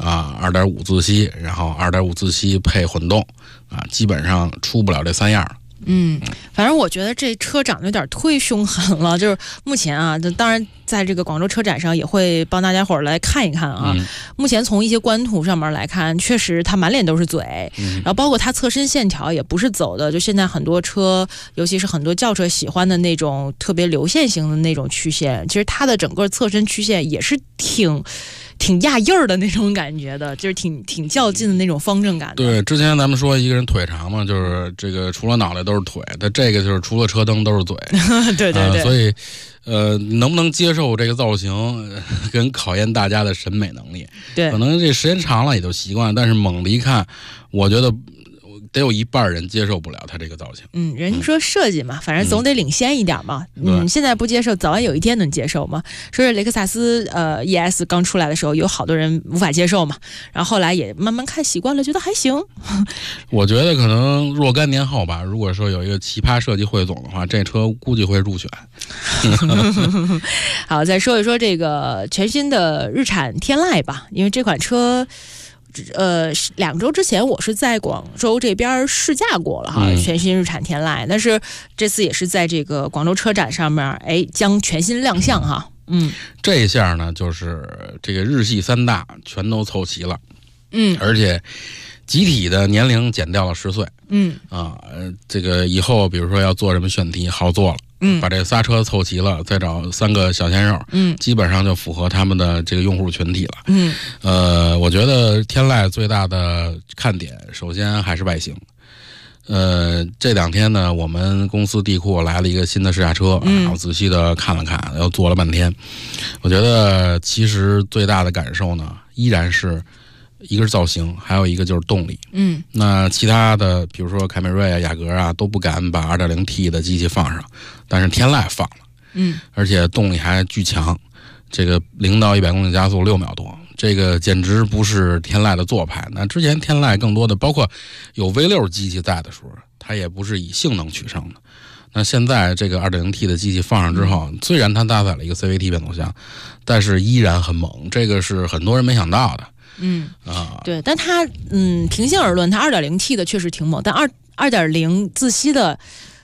，2.5 自吸，然后2.5自吸配混动基本上出不了这3样了。 反正我觉得这车长得有点忒凶狠了。就是目前啊，当然在这个广州车展上也会帮大家伙儿来看一看啊。目前从一些官图上面来看，确实它满脸都是嘴，然后包括它侧身线条也不是走的，就现在很多车，尤其是很多轿车喜欢的那种特别流线型的那种曲线，其实它的整个侧身曲线也是挺压印儿的那种感觉的，就是挺较劲的那种方正感的。 对，之前咱们说一个人腿长嘛，就是这个除了脑袋都是腿，但这个就是除了车灯都是嘴。 对， 所以能不能接受这个造型，跟考验大家的审美能力。 对， 可能这时间长了也就习惯，但是猛的一看，我觉得得有一半人接受不了他这个造型。 人家说设计嘛，反正总得领先一点嘛。现在不接受，早晚有一天能接受嘛。说是雷克萨斯ES 刚出来的时候，有好多人无法接受嘛，然后后来也慢慢看习惯了，觉得还行。 我觉得可能若干年后吧，如果说有一个奇葩设计汇总的话，这车估计会入选。 好，再说一说这个全新的日产天籁吧，因为这款车。2周之前我是在广州这边试驾过了哈，全新日产天籁，但是这次也是在这个广州车展上面，将全新亮相哈。 这一下呢，就是这个日系3大全都凑齐了，而且集体的年龄减掉了10岁，这个以后比如说要做什么选题好做了。把这仨车凑齐了，再找3个小鲜肉，基本上就符合他们的这个用户群体了。我觉得天籁最大的看点，首先还是外形。这2天呢，我们公司地库来了一个新的试驾车，我仔细的看了看，又坐了半天。我觉得其实最大的感受呢，依然是一个是造型，还有一个就是动力。那其他的比如说凯美瑞啊、雅阁啊都不敢把 2.0T 的机器放上，但是天籁放了。而且动力还巨强，这个0到100公里加速6秒多，这个简直不是天籁的做派。那之前天籁更多的包括有 V6 机器在的时候，它也不是以性能取胜的。那现在这个 2.0T 的机器放上之后，虽然它搭载了一个 CVT 变速箱，但是依然很猛，这个是很多人没想到的。 对，但它平心而论，它 2.0T 的确实挺猛，但2.0自吸的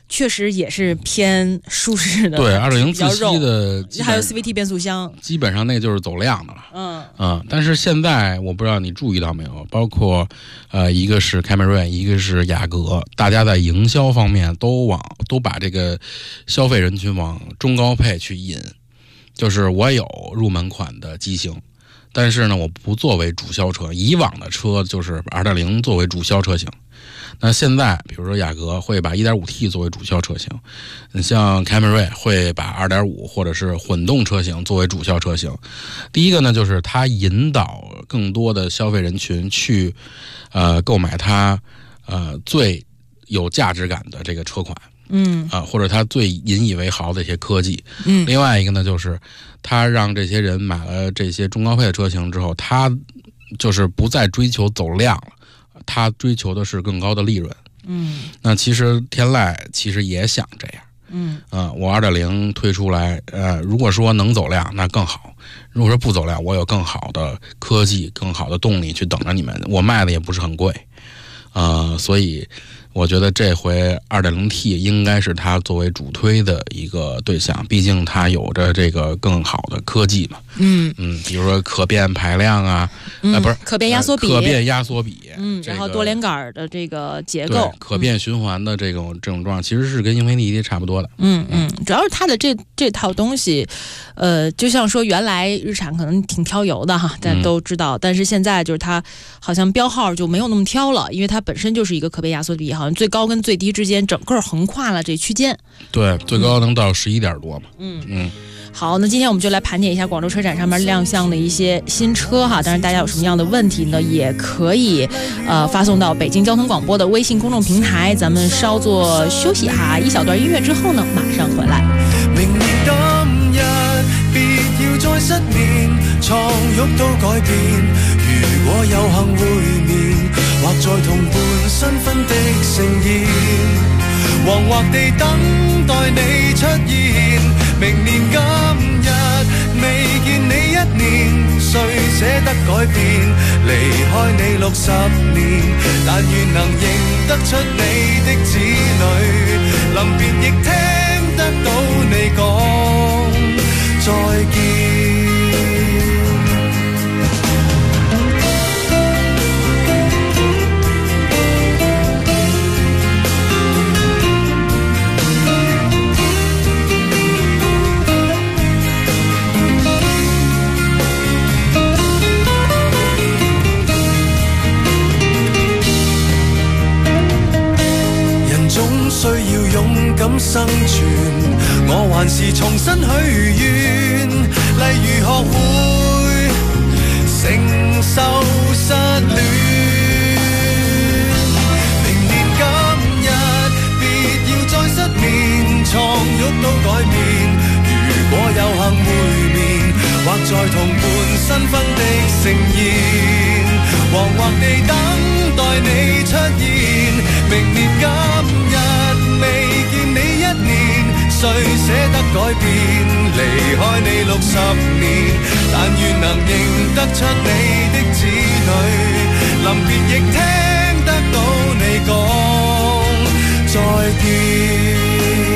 确实也是偏舒适的， 对，2.0自吸的， 还有 CVT 变速箱， 基本上那就是走量的了。但是现在我不知道你注意到没有，包括一个是凯美瑞，一个是雅阁，大家在营销方面都把这个消费人群往中高配去引，就是我有入门款的机型。但是呢，我不作为主销车，以往的车就是把 2.0 作为主销车型。那现在比如说雅阁会把 1.5T 作为主销车型，像凯美瑞会把 2.5 或者是混动车型作为主销车型。第一个呢，就是它引导更多的消费人群去购买它最有价值感的这个车款。或者它最引以为豪的一些科技。另外一个呢，就是它让这些人买了这些中高配的车型之后，他就是不再追求走量了，他追求的是更高的利润。那其实天籁其实也想这样。我 2.0 推出来，如果说能走量那更好，如果说不走量，我有更好的科技、更好的动力去等着你们，我卖的也不是很贵。所以我觉得这回 2.0T 应该是它作为主推的一个对象，毕竟它有着这个更好的科技嘛。比如说可变排量啊，不是可变压缩比， 然后多连杆的这个结构， 可变循环的这种状况，其实是跟英菲尼迪差不多的。 主要是它的这套东西，就像说原来日产可能挺挑油的哈，大家都知道，但是现在就是它好像标号就没有那么挑了，因为它本身就是一个可变压缩比，好像最高跟最低之间整个横跨了这区间。 对，最高能到11点多嘛。 好，那今天我们就来盘点一下广州车展上面亮相的一些新车哈。当然，大家有什么样的问题呢，也可以发送到北京交通广播的微信公众平台。咱们稍作休息哈，一小段音乐之后呢，马上回来。 明年今日，別要再失眠，床褥都改變。如果有幸會面，或在同伴新婚的盛宴，惶惑地等待你出現。明年今日未見你1年，誰捨得改變？離開你60年，但願能認得出你的子女，臨別亦聽得到你講再見。需要勇敢生存，我還是重新許願，例如學會承受失戀。明年今日別要再失眠，床褥都改變。如果有幸會面，或在同伴新婚的盛宴，惶惑地等待你出現。明年今日未見你1年，誰捨得改變？離開你60年，但願能認得出你的子女，臨別亦聽得到你講再見。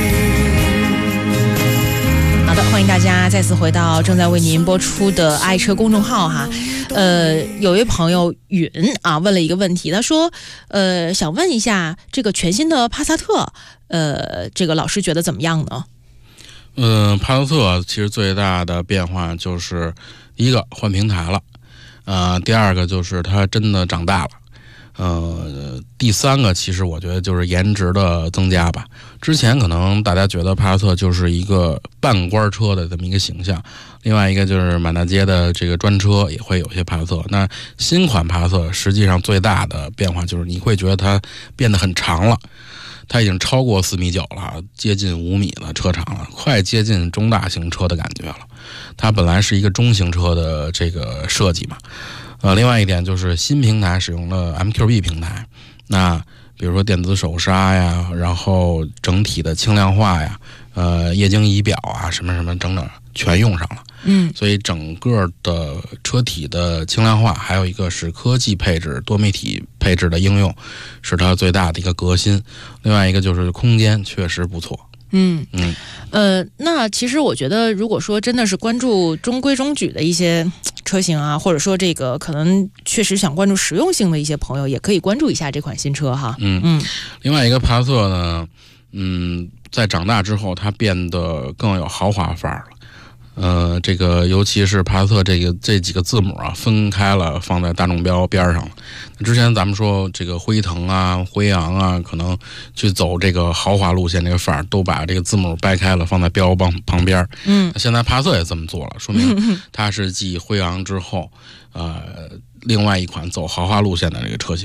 好的，欢迎大家再次回到正在为您播出的爱车公众号哈。有位朋友允啊问了一个问题，他说想问一下这个全新的帕萨特，这个老师觉得怎么样呢？ 帕萨特其实最大的变化就是第一个换平台了，第二个就是它真的长大了。第三个其实我觉得就是颜值的增加吧。之前可能大家觉得帕萨特就是一个半官车的这么一个形象，另外一个就是满大街的这个专车也会有些帕萨特。那新款帕萨特实际上最大的变化就是你会觉得它变得很长了，它已经超过4.9米了，接近5米了，车长了，快接近中大型车的感觉了。它本来是一个中型车的这个设计嘛。另外一点就是新平台使用了 MQB 平台，那比如说电子手刹呀，然后整体的轻量化呀，液晶仪表啊，什么什么整整全用上了。 所以整个的车体的轻量化，还有一个是科技配置、多媒体配置的应用，是它最大的一个革新。另外一个就是空间确实不错。 那其实我觉得，如果说真的是关注中规中矩的一些车型啊，或者说这个可能确实想关注实用性的一些朋友，也可以关注一下这款新车哈。 另外一个帕萨特呢，在长大之后，它变得更有豪华范儿了。这个尤其是帕萨特这几个字母啊，分开了放在大众标边上了。之前咱们说这个辉腾啊、辉昂啊，可能去走这个豪华路线，这个范儿都把这个字母掰开了，放在标旁边。现在帕萨特也这么做了，说明它是继辉昂之后，另外一款走豪华路线的这个车型。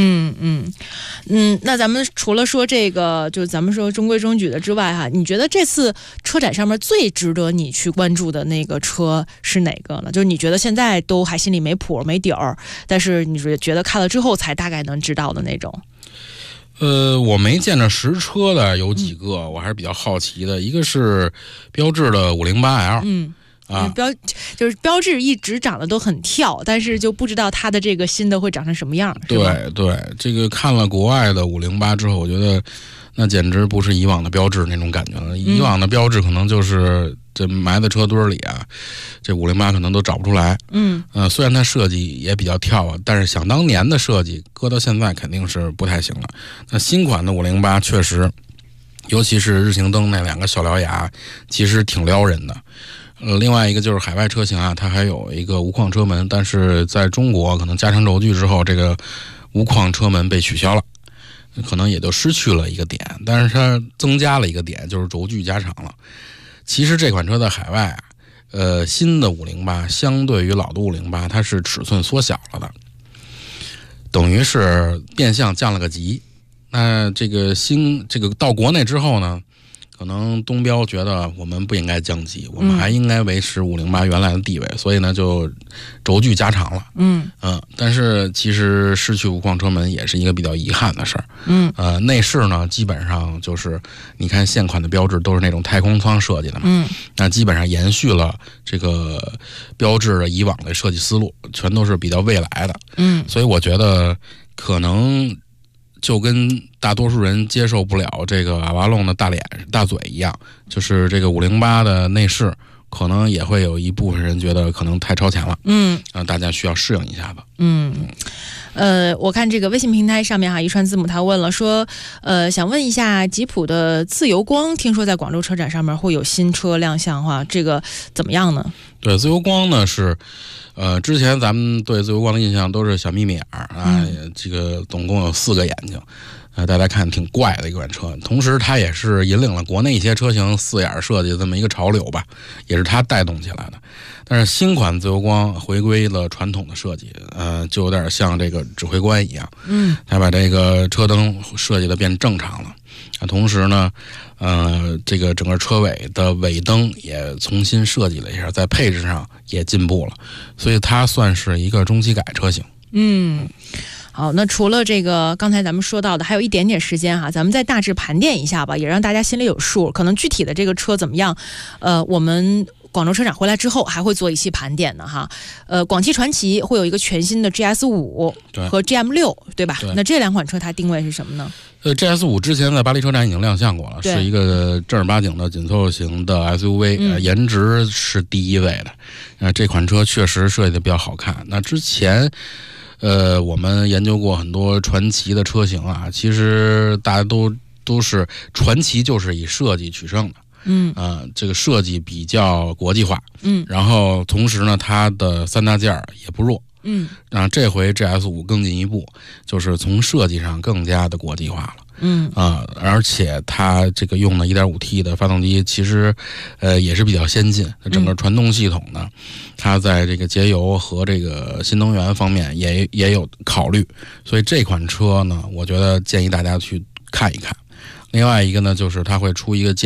那咱们除了说这个，就咱们说中规中矩的之外哈，你觉得这次车展上面最值得你去关注的那个车是哪个呢？就是你觉得现在都还心里没谱没底儿，但是你觉得看了之后才大概能知道的那种？ 我没见着实车的有几个，我还是比较好奇的。一个是标致的508L。 标致一直长得都很跳，但是就不知道它的这个新的会长成什么样。 对，这个看了国外的508之后，我觉得那简直不是以往的标致那种感觉了。以往的标致可能就是这埋在车堆里啊，这508可能都找不出来。虽然它设计也比较跳啊，但是想当年的设计搁到现在肯定是不太行了。那新款的508确实，尤其是日行灯那两个小獠牙，其实挺撩人的。另外一个就是海外车型啊，它还有一个无框车门，但是在中国可能加长轴距之后，这个无框车门被取消了，可能也就失去了一个点，但是它增加了一个点，就是轴距加长了。其实这款车在海外啊，新的508相对于老的508，它是尺寸缩小了的，等于是变相降了个级。那这个到国内之后呢，可能东标觉得我们不应该降级，我们还应该维持508原来的地位，所以呢就轴距加长了。但是其实失去无框车门也是一个比较遗憾的事儿。内饰呢基本上就是你看现款的标致都是那种太空舱设计的嘛，那基本上延续了这个标致的以往的设计思路，全都是比较未来的。所以我觉得可能就跟大多数人接受不了这个阿瓦隆的大脸大嘴一样，就是这个508的内饰可能也会有一部分人觉得可能太超前了。大家需要适应一下吧。 我看这个微信平台上面哈，一串字母他问了说，想问一下吉普的自由光，听说在广州车展上面会有新车亮相哈，这个怎么样呢？ 对，自由光呢是，之前咱们对自由光的印象都是小眯眯眼啊，这个总共有4个眼睛，大家看挺怪的一款车。同时，它也是引领了国内一些车型4眼设计的这么一个潮流吧，也是它带动起来的。但是新款自由光回归了传统的设计，就有点像这个指挥官一样，它把这个车灯设计的变正常了。同时呢，这个整个车尾的尾灯也重新设计了一下，在配置上也进步了，所以它算是一个中期改车型。 好，那除了这个刚才咱们说到的，还有一点点时间哈，咱们再大致盘点一下吧，也让大家心里有数。可能具体的这个车怎么样，我们广州车展回来之后还会做一期盘点的哈。广汽传祺会有一个全新的 GS5 和 GM6， 对吧？那这2款车它定位是什么呢 ？GS5 之前在巴黎车展已经亮相过了，是一个正儿八经的紧凑型的 SUV，颜值是第一位的。这款车确实设计的比较好看。那之前我们研究过很多传祺的车型啊，其实大家都是传祺就是以设计取胜的。这个设计比较国际化，然后同时呢，它的3大件也不弱，这回 GS5 更进一步，就是从设计上更加的国际化了，而且它这个用的 1.5T 的发动机，其实也是比较先进，整个传动系统呢，它在这个节油和这个新能源方面也有考虑，所以这款车呢，我觉得建议大家去看一看。另外一个呢，就是它会出一个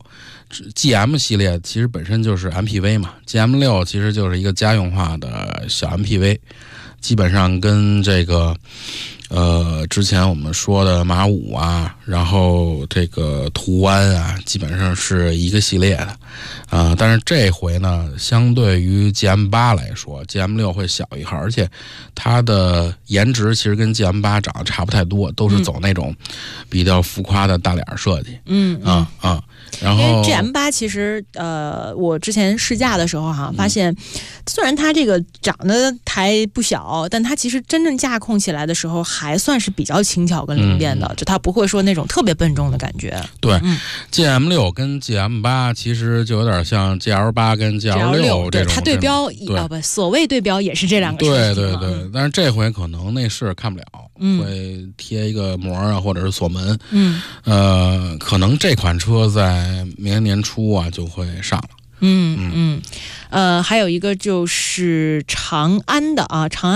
GM6。GM 系列其实本身就是 MPV 嘛 ，GM6 其实就是一个家用化的小 MPV， 基本上跟这个之前我们说的马五啊，然后这个途湾啊，基本上是一个系列的，但是这回呢，相对于 GM8 来说 ，GM6 会小一号，而且它的颜值其实跟 GM8 长得差不太多，都是走那种比较浮夸的大脸设计。然后因为 GM8 其实我之前试驾的时候发现虽然它这个长得还不小，但它其实真正驾控起来的时候还算是比较轻巧跟灵便的，就它不会说那种特别笨重的感觉。 对，GM6 跟 GM8 其实就有点像 GL8 跟 GL6 这种， 它对标所谓对标也是这两个车型。 对，但是这回可能内饰看不了，会贴一个膜啊，或者是锁门。可能这款车在明年年初啊就会上了。 还有一个就是长安的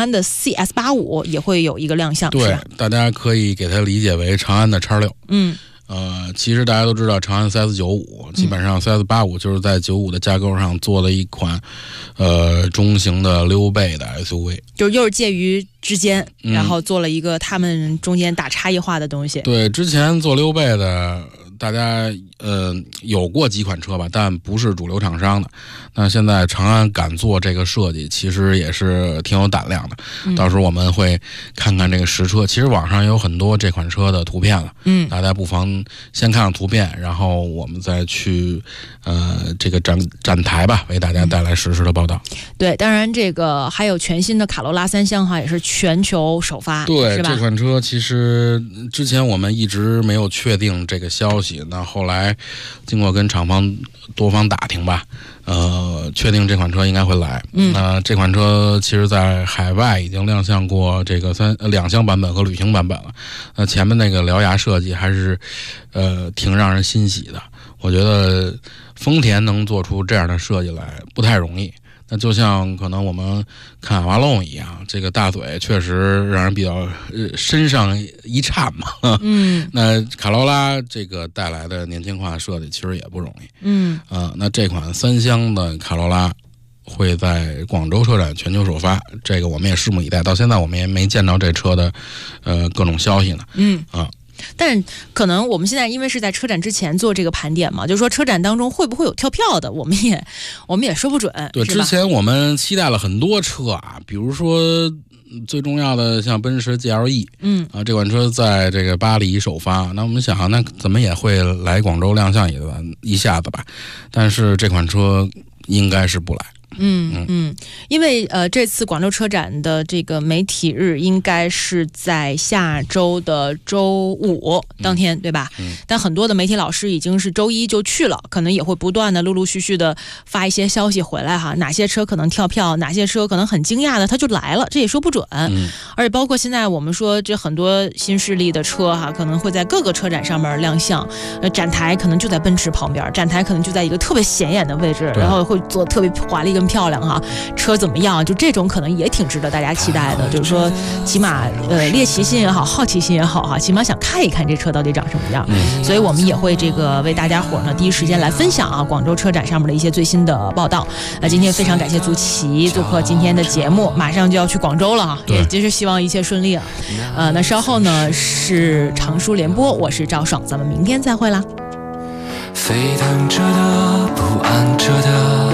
CS85也会有一个亮相。 对，大家可以给它理解为长安的X6。其实大家都知道长安 CS95，基本上 CS85 就是在95的架构上做了一款中型的溜背的 SUV， 就又是介于之间，然后做了一个他们中间打差异化的东西。 对，之前做溜背的大家有过几款车吧，但不是主流厂商的。那现在长安敢做这个设计，其实也是挺有胆量的。到时候我们会看看这个实车，其实网上有很多这款车的图片了。大家不妨先看看图片，然后我们再去这个展台吧，为大家带来实时的报道。 对，当然这个还有全新的卡罗拉3厢也是全球首发。 对， 是吧？ 这款车其实之前我们一直没有确定这个消息，那后来经过跟厂方多方打听吧，确定这款车应该会来。那这款车其实在海外已经亮相过这个两厢版本和旅行版本了。那前面那个獠牙设计还是挺让人欣喜的。我觉得丰田能做出这样的设计来不太容易。那就像可能我们看瓦隆一样，这个大嘴确实让人比较身上一颤嘛。那卡罗拉这个带来的年轻化设计其实也不容易。那这款3厢的卡罗拉会在广州车展全球首发，这个我们也拭目以待。到现在我们也没见到这车的各种消息呢。 但可能我们现在因为是在车展之前做这个盘点嘛，就是说车展当中会不会有跳票的，我们也说不准。 对，之前我们期待了很多车啊，比如说最重要的像奔驰 GLE， 这款车在这个巴黎首发，那我们想那怎么也会来广州亮相一下子吧，但是这款车应该是不来。因为这次广州车展的这个媒体日应该是在下周的周5当天，对吧？但很多的媒体老师已经是周1就去了，可能也会不断的陆陆续续的发一些消息回来哈，哪些车可能跳票，哪些车可能很惊讶的他就来了，这也说不准。而且包括现在我们说这很多新势力的车哈，可能会在各个车展上面亮相，展台可能就在奔驰旁边，展台可能就在一个特别显眼的位置，然后会做特别华丽跟漂亮哈，车怎么样？就这种可能也挺值得大家期待的，就是说起码猎奇心也好，好奇心也好哈，起码想看一看这车到底长什么样。所以我们也会这个为大家伙呢第一时间来分享啊广州车展上面的一些最新的报道。今天非常感谢足奇做客今天的节目，马上就要去广州了哈，也就是希望一切顺利啊。那稍后呢是长舒联播，我是赵爽，咱们明天再会啦。 沸腾着的，不安着的，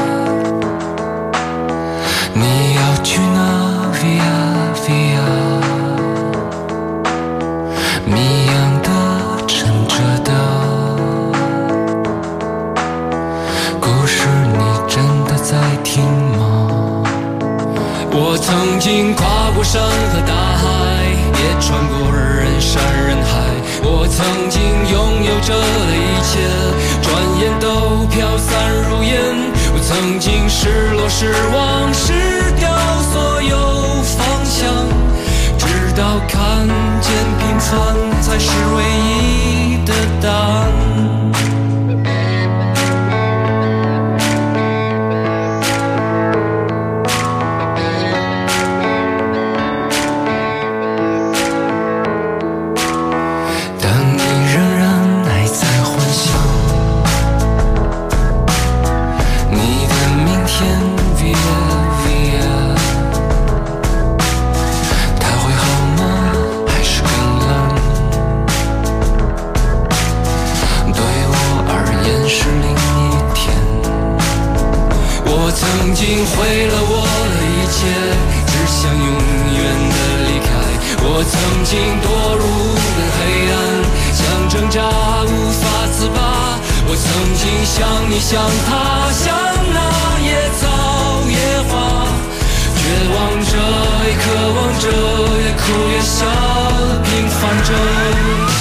你要去哪 ？Via Via， 谜样的，沉着的，故事你真的在听吗？我曾经跨过山和大海，也穿过人山人海。我曾经拥有着的一切，转眼都飘散如烟。我曾经失落失望失掉所有方向，直到看见平凡才是唯一的答案。 曾经毁了我的一切，只想永远的离开。我曾经堕入的黑暗，想挣扎无法自拔。我曾经像你像他，像那野草野花，绝望着也渴望着，也哭也笑，平凡着。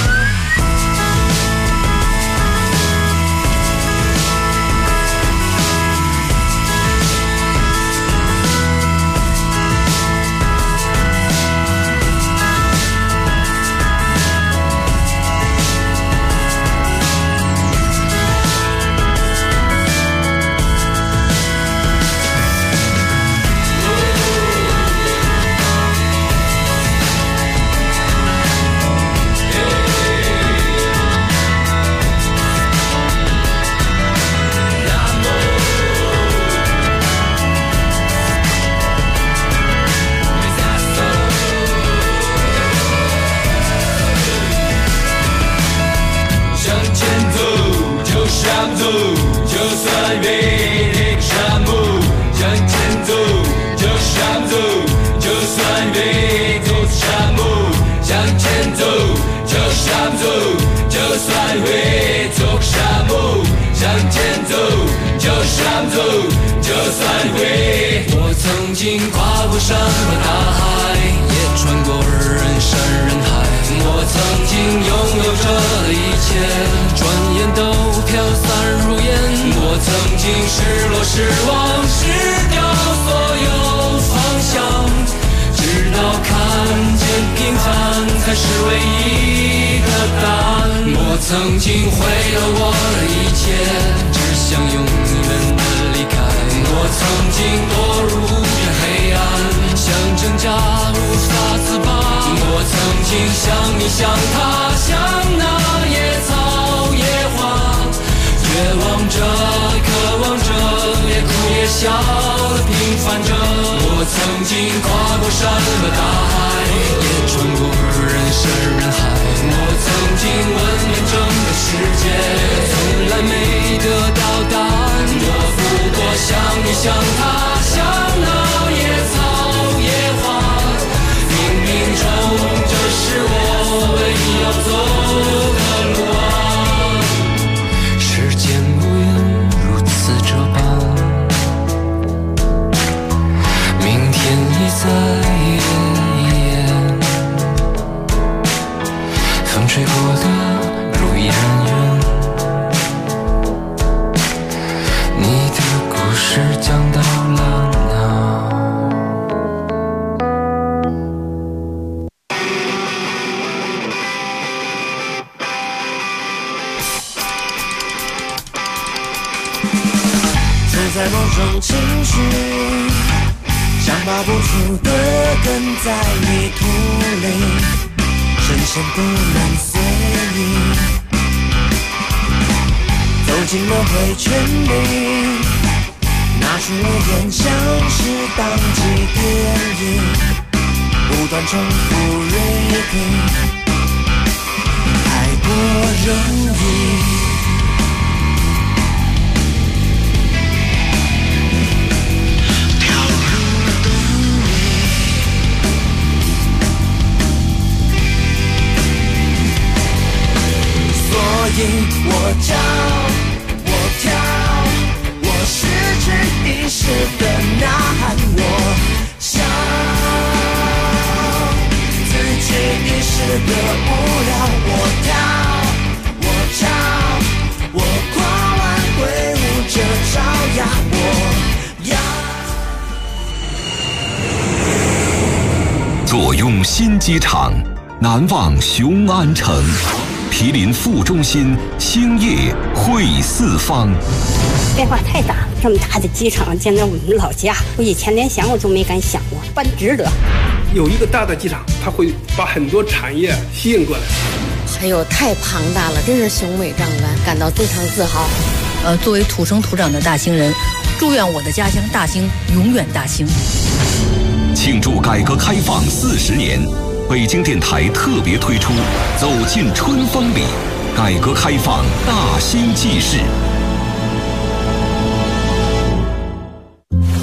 我曾经跨过山和大海，也穿过人山人海。我曾经拥有着的一切，转眼都飘散如烟。我曾经失落失望失掉所有方向，直到看见平凡才是唯一的答案。我曾经毁了我的一切，只想永远的离开。我曾经堕入这黑暗，想挣扎无法自拔。我曾经像你像他，像那野草野花，绝望着渴望着，也哭也笑的平凡着。我曾经跨过山和大海，也穿过人山人海。我曾经问遍整个世界，从来没得到答案。我不过像你像他，像那野草野花，冥冥中这是我唯一要走的路啊。时间无言如此这般，明天已在眼前，风吹过的路依然远，你的故事讲到了哪？ 存在某种情绪，像拔不出的根在泥土里，深深不能随意，走进了回圈里，拿出了烟像是当机电影，不断重复 repeat， 太过容易。所以我找，我跳，我失去意识的呐喊，我想自己遗失的无聊，我跳，我跳，我跨完挥舞着爪牙，我要坐拥新机场，难忘雄安城。毗邻副中心，兴业汇四方。 变化太大了，这么大的机场，见到我们老家，我以前连想我都没敢想过，办值得。 有一个大的机场，它会把很多产业吸引过来。 哎呦，太庞大了，真是雄伟壮观，感到非常自豪。 作为土生土长的大兴人，祝愿我的家乡大兴永远大兴。 庆祝改革开放40年。北京电台特别推出《走进春风里》，改革开放大兴纪事。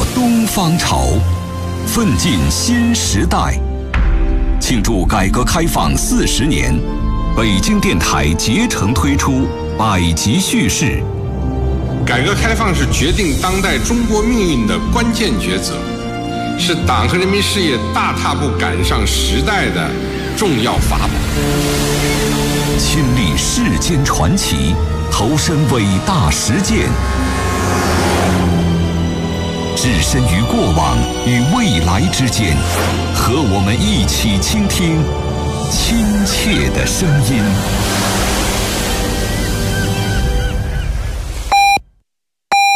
东方潮，奋进新时代。庆祝改革开放40年，北京电台竭诚推出百集叙事。 改革开放是决定当代中国命运的关键抉择，是党和人民事业大踏步赶上时代的重要法宝。 亲历世间传奇，投身伟大实践，置身于过往与未来之间，和我们一起倾听亲切的声音。